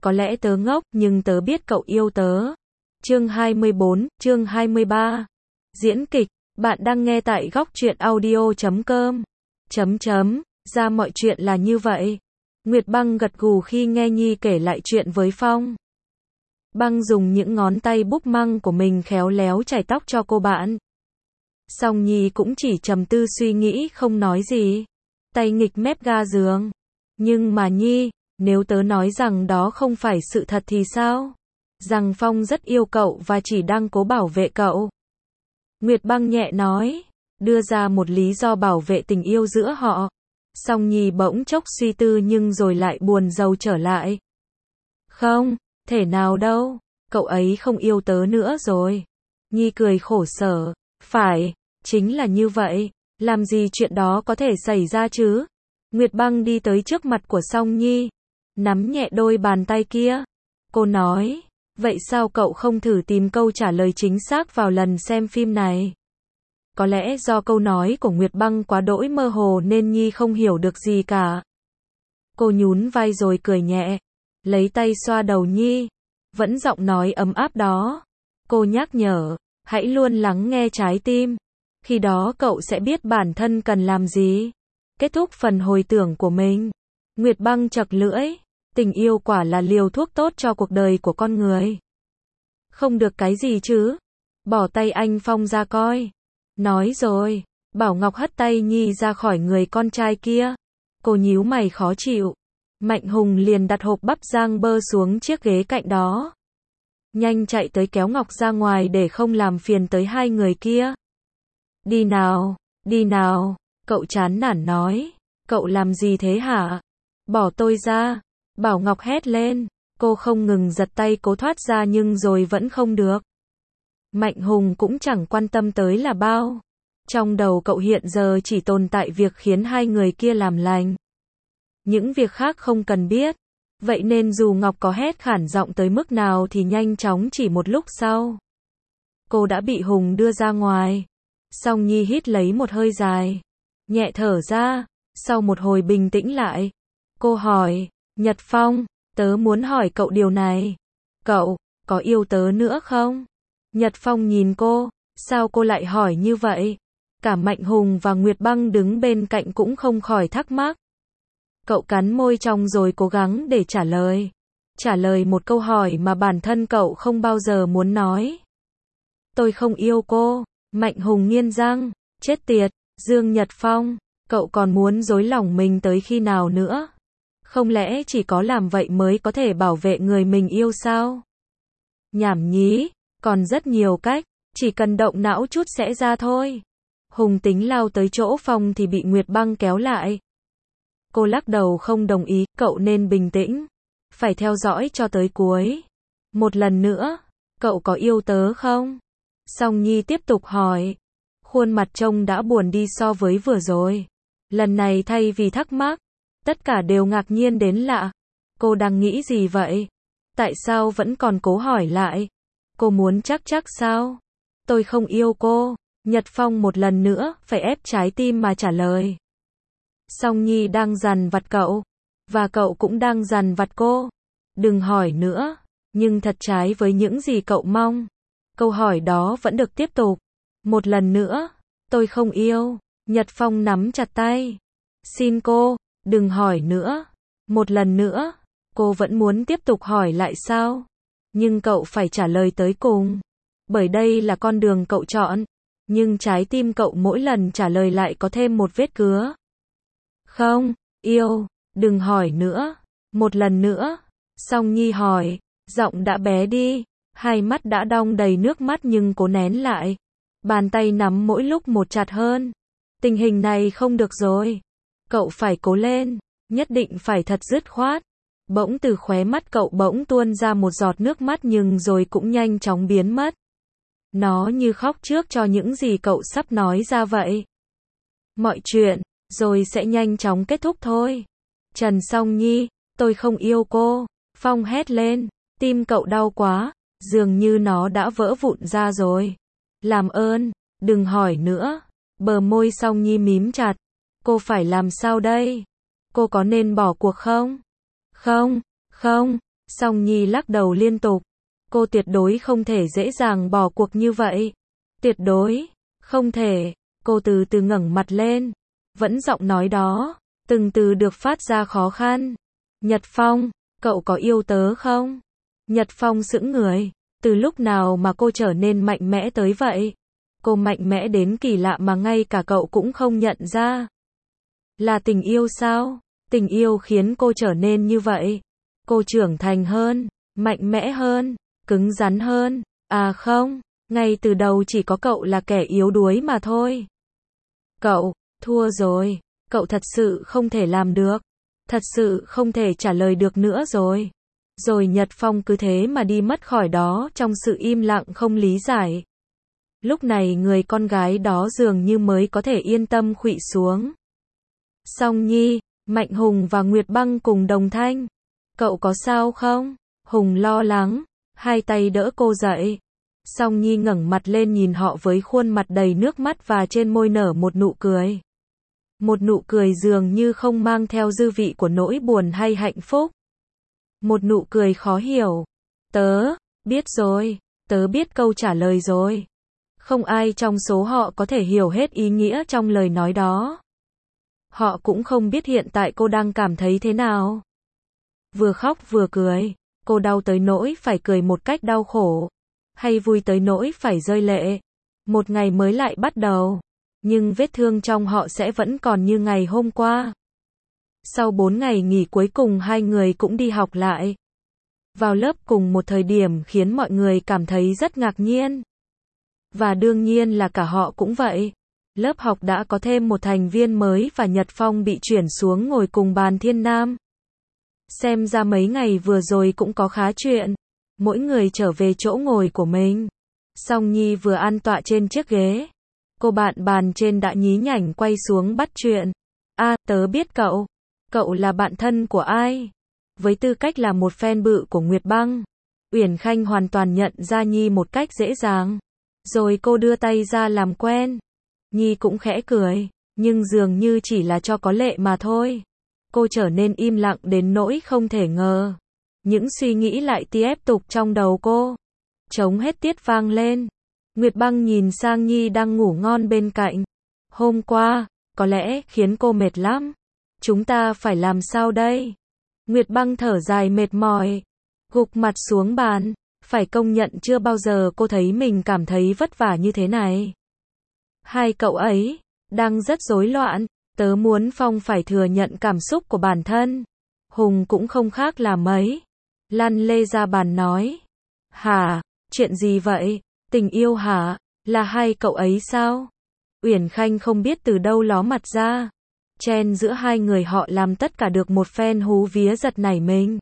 có lẽ tớ ngốc, nhưng tớ biết cậu yêu tớ. Chương 24, chương 23. Diễn kịch, bạn đang nghe tại góc truyện audio.com. Ra mọi chuyện là như vậy. Nguyệt Băng gật gù khi nghe Nhi kể lại chuyện với Phong. Băng dùng những ngón tay búp măng của mình khéo léo chải tóc cho cô bạn. Song Nhi cũng chỉ trầm tư suy nghĩ không nói gì. Tay nghịch mép ga giường. Nhưng mà Nhi, nếu tớ nói rằng đó không phải sự thật thì sao? Rằng Phong rất yêu cậu và chỉ đang cố bảo vệ cậu. Nguyệt Băng nhẹ nói, đưa ra một lý do bảo vệ tình yêu giữa họ. Song Nhi bỗng chốc suy tư nhưng rồi lại buồn rầu trở lại. Không, thể nào đâu, cậu ấy không yêu tớ nữa rồi. Nhi cười khổ sở, phải, chính là như vậy, làm gì chuyện đó có thể xảy ra chứ? Nguyệt Băng đi tới trước mặt của Song Nhi, nắm nhẹ đôi bàn tay kia. Cô nói, vậy sao cậu không thử tìm câu trả lời chính xác vào lần xem phim này? Có lẽ do câu nói của Nguyệt Băng quá đỗi mơ hồ nên Nhi không hiểu được gì cả. Cô nhún vai rồi cười nhẹ, lấy tay xoa đầu Nhi, vẫn giọng nói ấm áp đó. Cô nhắc nhở, hãy luôn lắng nghe trái tim. Khi đó cậu sẽ biết bản thân cần làm gì. Kết thúc phần hồi tưởng của mình, Nguyệt Băng chật lưỡi, tình yêu quả là liều thuốc tốt cho cuộc đời của con người. Không được cái gì chứ? Bỏ tay anh Phong ra coi. Nói rồi, Bảo Ngọc hất tay Nhi ra khỏi người con trai kia. Cô nhíu mày khó chịu. Mạnh Hùng liền đặt hộp bắp rang bơ xuống chiếc ghế cạnh đó. Nhanh chạy tới kéo Ngọc ra ngoài để không làm phiền tới hai người kia. Đi nào, cậu chán nản nói. Cậu làm gì thế hả? Bỏ tôi ra. Bảo Ngọc hét lên. Cô không ngừng giật tay cố thoát ra nhưng rồi vẫn không được. Mạnh Hùng cũng chẳng quan tâm tới là bao. Trong đầu cậu hiện giờ chỉ tồn tại việc khiến hai người kia làm lành. Những việc khác không cần biết. Vậy nên dù Ngọc có hét khản giọng tới mức nào thì nhanh chóng chỉ một lúc sau, cô đã bị Hùng đưa ra ngoài. Song Nhi hít lấy một hơi dài, nhẹ thở ra, sau một hồi bình tĩnh lại. Cô hỏi, Nhật Phong, tớ muốn hỏi cậu điều này. Cậu, có yêu tớ nữa không? Nhật Phong nhìn cô, sao cô lại hỏi như vậy? Cả Mạnh Hùng và Nguyệt Băng đứng bên cạnh cũng không khỏi thắc mắc. Cậu cắn môi trong rồi cố gắng để trả lời. Trả lời một câu hỏi mà bản thân cậu không bao giờ muốn nói. Tôi không yêu cô. Mạnh Hùng nghiến răng. Chết tiệt, Dương Nhật Phong, cậu còn muốn dối lòng mình tới khi nào nữa? Không lẽ chỉ có làm vậy mới có thể bảo vệ người mình yêu sao? Nhảm nhí, còn rất nhiều cách, chỉ cần động não chút sẽ ra thôi. Hùng tính lao tới chỗ Phong thì bị Nguyệt Băng kéo lại. Cô lắc đầu không đồng ý, cậu nên bình tĩnh. Phải theo dõi cho tới cuối. Một lần nữa, cậu có yêu tớ không? Song Nhi tiếp tục hỏi. Khuôn mặt trông đã buồn đi so với vừa rồi. Lần này thay vì thắc mắc, tất cả đều ngạc nhiên đến lạ. Cô đang nghĩ gì vậy? Tại sao vẫn còn cố hỏi lại? Cô muốn chắc sao? Tôi không yêu cô. Nhật Phong một lần nữa, phải ép trái tim mà trả lời. Song Nhi đang dằn vặt cậu, và cậu cũng đang dằn vặt cô. Đừng hỏi nữa, nhưng thật trái với những gì cậu mong. Câu hỏi đó vẫn được tiếp tục. Một lần nữa, tôi không yêu. Nhật Phong nắm chặt tay. Xin cô, đừng hỏi nữa. Một lần nữa, cô vẫn muốn tiếp tục hỏi lại sao? Nhưng cậu phải trả lời tới cùng. Bởi đây là con đường cậu chọn. Nhưng trái tim cậu mỗi lần trả lời lại có thêm một vết cứa. Không, yêu, đừng hỏi nữa. Một lần nữa. Song Nhi hỏi, giọng đã bé đi, hai mắt đã đong đầy nước mắt nhưng cố nén lại. Bàn tay nắm mỗi lúc một chặt hơn. Tình hình này không được rồi. Cậu phải cố lên, nhất định phải thật dứt khoát. Bỗng từ khóe mắt cậu bỗng tuôn ra một giọt nước mắt nhưng rồi cũng nhanh chóng biến mất. Nó như khóc trước cho những gì cậu sắp nói ra vậy. Mọi chuyện rồi sẽ nhanh chóng kết thúc thôi. Trần Song Nhi, tôi không yêu cô. Phong hét lên, tim cậu đau quá, dường như nó đã vỡ vụn ra rồi. Làm ơn, đừng hỏi nữa. Bờ môi Song Nhi mím chặt. Cô phải làm sao đây? Cô có nên bỏ cuộc không? Không, Song Nhi lắc đầu liên tục. Cô tuyệt đối không thể dễ dàng bỏ cuộc như vậy. Tuyệt đối, không thể. Cô từ từ ngẩng mặt lên. Vẫn giọng nói đó, từng từ được phát ra khó khăn. Nhật Phong, cậu có yêu tớ không? Nhật Phong sững người. Từ lúc nào mà cô trở nên mạnh mẽ tới vậy? Cô mạnh mẽ đến kỳ lạ mà ngay cả cậu cũng không nhận ra. Là tình yêu sao? Tình yêu khiến cô trở nên như vậy. Cô trưởng thành hơn, mạnh mẽ hơn, cứng rắn hơn. À không, ngay từ đầu chỉ có cậu là kẻ yếu đuối mà thôi. Cậu, thua rồi. Cậu thật sự không thể làm được. Thật sự không thể trả lời được nữa rồi. Rồi Nhật Phong cứ thế mà đi mất khỏi đó trong sự im lặng không lý giải. Lúc này người con gái đó dường như mới có thể yên tâm khuỵu xuống. Song Nhi, Mạnh Hùng và Nguyệt Băng cùng đồng thanh. Cậu có sao không? Hùng lo lắng, hai tay đỡ cô dậy. Song Nhi ngẩng mặt lên nhìn họ với khuôn mặt đầy nước mắt và trên môi nở một nụ cười. Một nụ cười dường như không mang theo dư vị của nỗi buồn hay hạnh phúc. Một nụ cười khó hiểu. Tớ, biết rồi, tớ biết câu trả lời rồi. Không ai trong số họ có thể hiểu hết ý nghĩa trong lời nói đó. Họ cũng không biết hiện tại cô đang cảm thấy thế nào. Vừa khóc vừa cười, cô đau tới nỗi phải cười một cách đau khổ, hay vui tới nỗi phải rơi lệ. Một ngày mới lại bắt đầu, nhưng vết thương trong họ sẽ vẫn còn như ngày hôm qua. Sau 4 ngày nghỉ cuối cùng hai người cũng đi học lại. Vào lớp cùng một thời điểm khiến mọi người cảm thấy rất ngạc nhiên. Và đương nhiên là cả họ cũng vậy. Lớp học đã có thêm một thành viên mới và Nhật Phong bị chuyển xuống ngồi cùng bàn Thiên Nam. Xem ra mấy ngày vừa rồi cũng có khá chuyện. Mỗi người trở về chỗ ngồi của mình. Song Nhi vừa an tọa trên chiếc ghế. Cô bạn bàn trên đã nhí nhảnh quay xuống bắt chuyện. À, tớ biết cậu. Cậu là bạn thân của ai? Với tư cách là một fan bự của Nguyệt Băng, Uyển Khanh hoàn toàn nhận ra Nhi một cách dễ dàng. Rồi cô đưa tay ra làm quen. Nhi cũng khẽ cười, nhưng dường như chỉ là cho có lệ mà thôi. Cô trở nên im lặng đến nỗi không thể ngờ. Những suy nghĩ lại tiếp tục trong đầu cô. Trống hết tiết vang lên. Nguyệt Băng nhìn sang Nhi đang ngủ ngon bên cạnh. Hôm qua, có lẽ khiến cô mệt lắm. Chúng ta phải làm sao đây? Nguyệt Băng thở dài mệt mỏi, gục mặt xuống bàn. Phải công nhận chưa bao giờ cô thấy mình cảm thấy vất vả như thế này. Hai cậu ấy đang rất rối loạn. Tớ muốn Phong phải thừa nhận cảm xúc của bản thân. Hùng cũng không khác là mấy. Lăn lê ra bàn nói. Hả? Chuyện gì vậy? Tình yêu hả? Là hai cậu ấy sao? Uyển Khanh không biết từ đâu ló mặt ra. Chen giữa hai người họ làm tất cả được một phen hú vía giật nảy mình.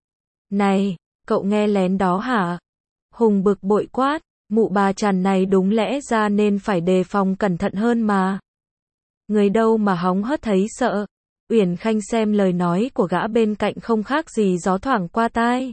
Này, cậu nghe lén đó hả? Hùng bực bội quát. Mụ bà chằn này đúng lẽ ra nên phải đề phòng cẩn thận hơn mà. Người đâu mà hóng hớt thấy sợ. Uyển Khanh xem lời nói của gã bên cạnh không khác gì gió thoảng qua tai.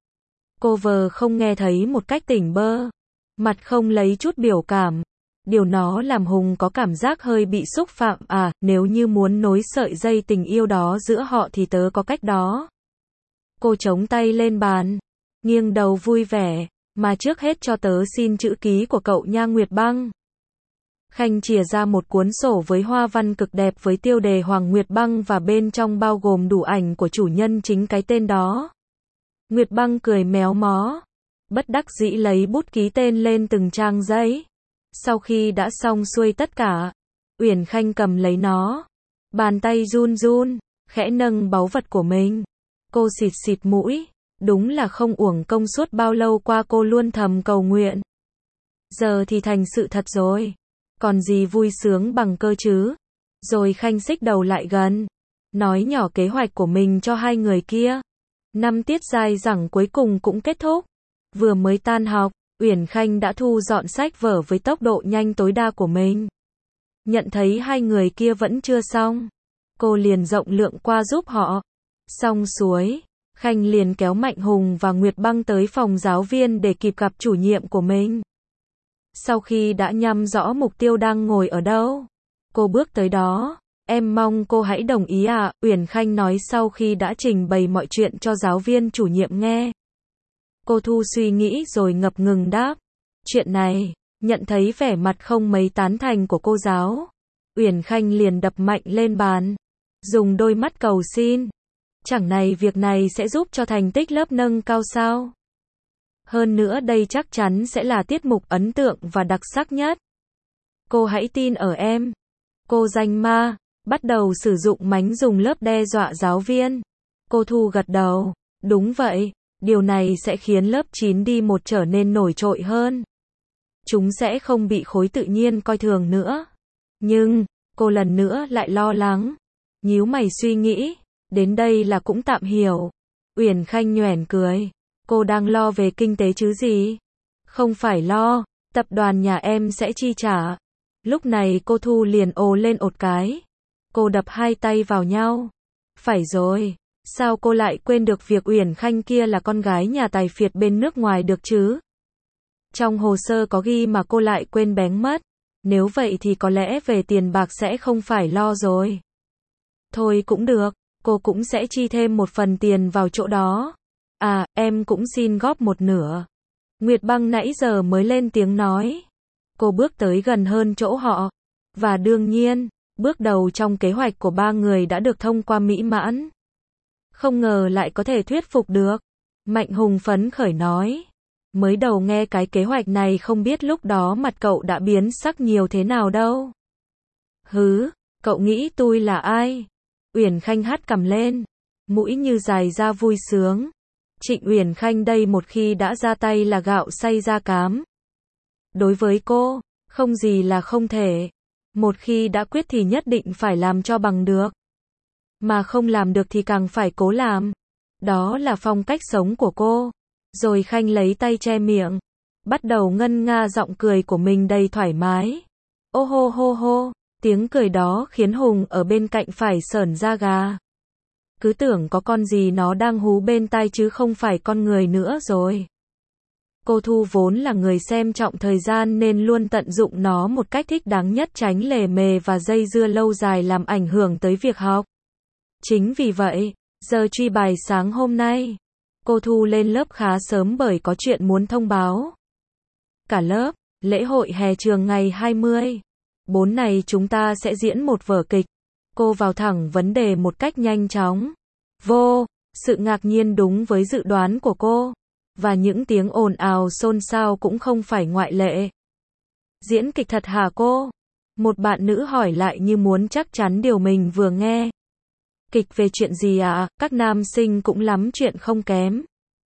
Cô vờ không nghe thấy một cách tỉnh bơ. Mặt không lấy chút biểu cảm. Điều nó làm Hùng có cảm giác hơi bị xúc phạm. À, nếu như muốn nối sợi dây tình yêu đó giữa họ thì tớ có cách đó. Cô chống tay lên bàn, nghiêng đầu vui vẻ. Mà trước hết cho tớ xin chữ ký của cậu nha Nguyệt Băng. Khanh chìa ra một cuốn sổ với hoa văn cực đẹp với tiêu đề Hoàng Nguyệt Băng và bên trong bao gồm đủ ảnh của chủ nhân chính cái tên đó. Nguyệt Băng cười méo mó, bất đắc dĩ lấy bút ký tên lên từng trang giấy. Sau khi đã xong xuôi tất cả, Uyển Khanh cầm lấy nó, bàn tay run run, khẽ nâng báu vật của mình. Cô xịt xịt mũi, đúng là không uổng công suốt bao lâu qua cô luôn thầm cầu nguyện. Giờ thì thành sự thật rồi. Còn gì vui sướng bằng cơ chứ? Rồi Khanh xích đầu lại gần, nói nhỏ kế hoạch của mình cho hai người kia. Năm tiết dài dẳng cuối cùng cũng kết thúc. Vừa mới tan học, Uyển Khanh đã thu dọn sách vở với tốc độ nhanh tối đa của mình. Nhận thấy hai người kia vẫn chưa xong, cô liền rộng lượng qua giúp họ. Xong xuôi, Khanh liền kéo Mạnh Hùng và Nguyệt Băng tới phòng giáo viên để kịp gặp chủ nhiệm của mình. Sau khi đã nhắm rõ mục tiêu đang ngồi ở đâu, cô bước tới đó, Em mong cô hãy đồng ý ạ, Uyển Khanh nói sau khi đã trình bày mọi chuyện cho giáo viên chủ nhiệm nghe. Cô Thu suy nghĩ rồi ngập ngừng đáp. Chuyện này, nhận thấy vẻ mặt không mấy tán thành của cô giáo. Uyển Khanh liền đập mạnh lên bàn, dùng đôi mắt cầu xin. Chẳng này việc này sẽ giúp cho thành tích lớp nâng cao sao? Hơn nữa đây chắc chắn sẽ là tiết mục ấn tượng và đặc sắc nhất. Cô hãy tin ở em. Cô danh ma, bắt đầu sử dụng mánh dùng lớp đe dọa giáo viên. Cô Thu gật đầu, đúng vậy, điều này sẽ khiến lớp 9 đi một trở nên nổi trội hơn. Chúng sẽ không bị khối tự nhiên coi thường nữa. Nhưng, cô lần nữa lại lo lắng. Nhíu mày suy nghĩ, đến đây là cũng tạm hiểu. Uyển Khanh nhoẻn cười. Cô đang lo về kinh tế chứ gì? Không phải lo, tập đoàn nhà em sẽ chi trả. Lúc này cô Thu liền ồ lên ột cái. Cô đập hai tay vào nhau. Phải rồi, sao cô lại quên được việc Uyển Khanh kia là con gái nhà tài phiệt bên nước ngoài được chứ? Trong hồ sơ có ghi mà cô lại quên bén mất. Nếu vậy thì có lẽ về tiền bạc sẽ không phải lo rồi. Thôi cũng được, cô cũng sẽ chi thêm một phần tiền vào chỗ đó. À, em cũng xin góp một nửa. Nguyệt Băng nãy giờ mới lên tiếng nói. Cô bước tới gần hơn chỗ họ. Và đương nhiên, bước đầu trong kế hoạch của ba người đã được thông qua mỹ mãn. Không ngờ lại có thể thuyết phục được. Mạnh Hùng phấn khởi nói. Mới đầu nghe cái kế hoạch này không biết lúc đó mặt cậu đã biến sắc nhiều thế nào đâu. Hứ, cậu nghĩ tôi là ai? Uyển Khanh hất cằm lên. Mũi như dài ra vui sướng. Trịnh Uyển Khanh đây một khi đã ra tay là gạo xay ra cám. Đối với cô, không gì là không thể. Một khi đã quyết thì nhất định phải làm cho bằng được. Mà không làm được thì càng phải cố làm. Đó là phong cách sống của cô. Rồi Khanh lấy tay che miệng. Bắt đầu ngân nga giọng cười của mình đầy thoải mái. Ô hô hô hô, tiếng cười đó khiến Hùng ở bên cạnh phải sởn da gà. Cứ tưởng có con gì nó đang hú bên tai chứ không phải con người nữa rồi. Cô Thu vốn là người xem trọng thời gian nên luôn tận dụng nó một cách thích đáng nhất, tránh lề mề và dây dưa lâu dài làm ảnh hưởng tới việc học. Chính vì vậy, giờ truy bài sáng hôm nay, cô Thu lên lớp khá sớm bởi có chuyện muốn thông báo. Cả lớp, lễ hội hè trường ngày 20/4 này chúng ta sẽ diễn một vở kịch. Cô vào thẳng vấn đề một cách nhanh chóng. Vô, sự ngạc nhiên đúng với dự đoán của cô. Và những tiếng ồn ào xôn xao cũng không phải ngoại lệ. Diễn kịch thật hả cô? Một bạn nữ hỏi lại như muốn chắc chắn điều mình vừa nghe. Kịch về chuyện gì ạ? Các nam sinh cũng lắm chuyện không kém.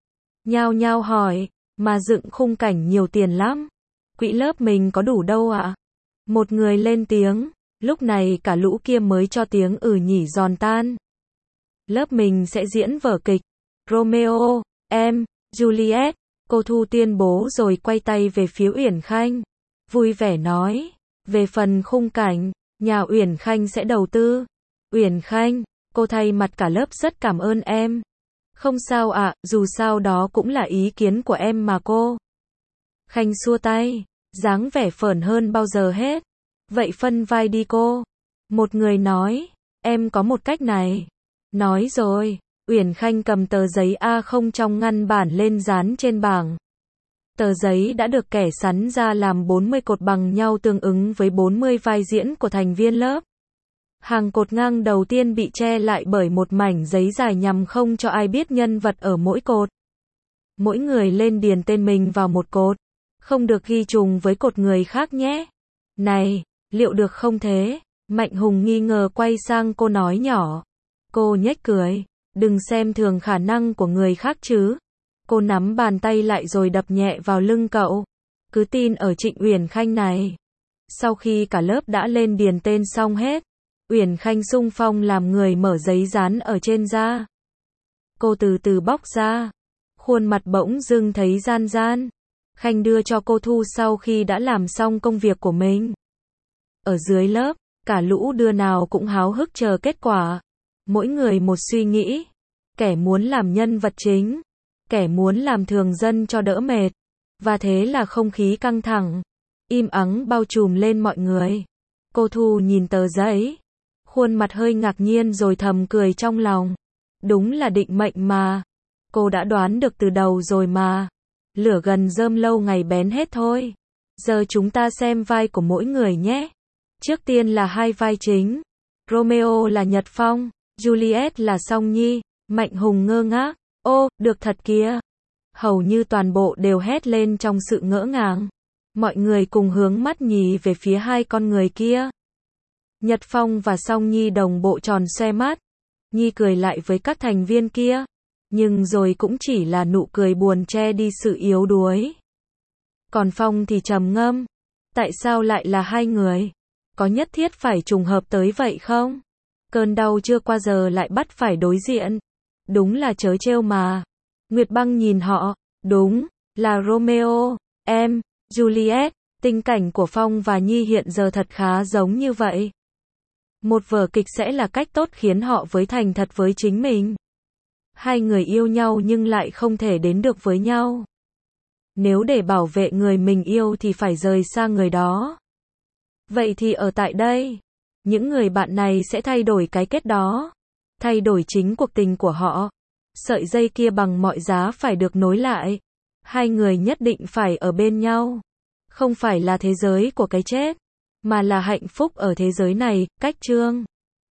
Nhao nhao hỏi, mà dựng khung cảnh nhiều tiền lắm. Quỹ lớp mình có đủ đâu ạ? Một người lên tiếng, lúc này cả lũ kia mới cho tiếng nhỉ giòn tan. Lớp mình sẽ diễn vở kịch Romeo, em, Juliet, cô Thu tuyên bố rồi quay tay về phía Uyển Khanh. Vui vẻ nói, về phần khung cảnh, nhà Uyển Khanh sẽ đầu tư. Uyển Khanh, cô thay mặt cả lớp rất cảm ơn em. Không sao ạ, dù sao đó cũng là ý kiến của em mà cô. Khanh xua tay, dáng vẻ phởn hơn bao giờ hết. Vậy phân vai đi cô. Một người nói, em có một cách này. Nói rồi, Uyển Khanh cầm tờ giấy A0 trong ngăn bản lên dán trên bảng. Tờ giấy đã được kẻ sắn ra làm 40 cột bằng nhau tương ứng với 40 vai diễn của thành viên lớp. Hàng cột ngang đầu tiên bị che lại bởi một mảnh giấy dài nhằm không cho ai biết nhân vật ở mỗi cột. Mỗi người lên điền tên mình vào một cột. Không được ghi trùng với cột người khác nhé. Này, liệu được không thế? Mạnh Hùng nghi ngờ quay sang cô nói nhỏ. Cô nhếch cười. Đừng xem thường khả năng của người khác chứ. Cô nắm bàn tay lại rồi đập nhẹ vào lưng cậu. Cứ tin ở Trịnh Uyển Khanh này. Sau khi cả lớp đã lên điền tên xong hết, Uyển Khanh xung phong làm người mở giấy dán ở trên da. Cô từ từ bóc ra. Khuôn mặt bỗng dưng thấy gian gian. Khanh đưa cho cô Thu sau khi đã làm xong công việc của mình. Ở dưới lớp, cả lũ đứa nào cũng háo hức chờ kết quả. Mỗi người một suy nghĩ. Kẻ muốn làm nhân vật chính. Kẻ muốn làm thường dân cho đỡ mệt. Và thế là không khí căng thẳng. Im ắng bao trùm lên mọi người. Cô Thu nhìn tờ giấy. khuôn mặt hơi ngạc nhiên rồi thầm cười trong lòng. Đúng là định mệnh mà. Cô đã đoán được từ đầu rồi mà. Lửa gần rơm lâu ngày bén hết thôi. Giờ chúng ta xem vai của mỗi người nhé. Trước tiên là hai vai chính. Romeo là Nhật Phong, Juliet là Song Nhi. Mạnh Hùng ngơ ngác. Ô, được thật kìa. Hầu như toàn bộ đều hét lên trong sự ngỡ ngàng. Mọi người cùng hướng mắt nhì về phía hai con người kia. Nhật Phong và Song Nhi đồng bộ tròn xoe mắt. Nhi cười lại với các thành viên kia. Nhưng rồi cũng chỉ là nụ cười buồn che đi sự yếu đuối. Còn Phong thì trầm ngâm. Tại sao lại là hai người? Có nhất thiết phải trùng hợp tới vậy không? Cơn đau chưa qua giờ lại bắt phải đối diện. Đúng là trớ trêu mà. Nguyệt Băng nhìn họ. Đúng, là Romeo, em, Juliet. Tình cảnh của Phong và Nhi hiện giờ thật khá giống như vậy. Một vở kịch sẽ là cách tốt khiến họ với thành thật với chính mình. Hai người yêu nhau nhưng lại không thể đến được với nhau. Nếu để bảo vệ người mình yêu thì phải rời xa người đó. Vậy thì ở tại đây, những người bạn này sẽ thay đổi cái kết đó. Thay đổi chính cuộc tình của họ. Sợi dây kia bằng mọi giá phải được nối lại. Hai người nhất định phải ở bên nhau. Không phải là thế giới của cái chết, mà là hạnh phúc ở thế giới này. Cách chương